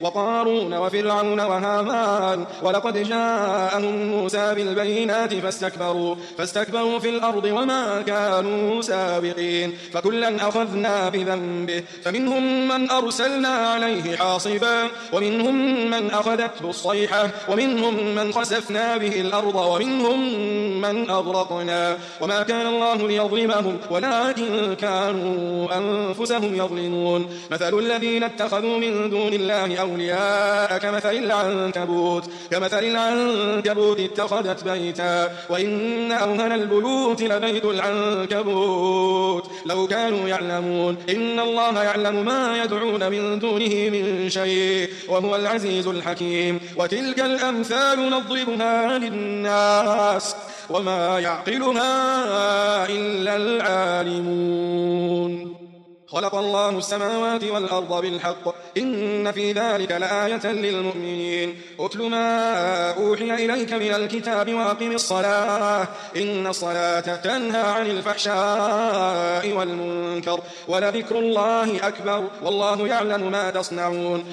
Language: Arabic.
وقارون وفرعون وهامان ولقد جاءهم موسى بالبينات فاستكبروا في الأرض وما كانوا سابقين فكلا أخذنا بذنبه فمنهم من أرسلنا عليه حاصبا ومنهم من أخذته الصيحة ومنهم من خسفنا به الأرض ومنهم من أغرقنا وما كان الله ليظلمهم ولكن كانوا أنفسهم يظلمون مثل الذين اتخذوا من دون الله أولياء كمثل العنكبوت اتخذت بيتا وإن أوهن البيوت لبيت العنكبوت لو كانوا يعلمون إن الله يعلم ما يدعون من دونه من شيء وهو العزيز الحكيم وتلك الأمثال نضربها للناس وما يعقلها إلا العالمون خلق الله السماوات والأرض بالحق إن في ذلك لآية للمؤمنين أتل ما أوحي إليك من الكتاب وأقم الصلاة إن الصلاة تنهى عن الفحشاء والمنكر ولذكر الله أكبر والله يعلم ما تصنعون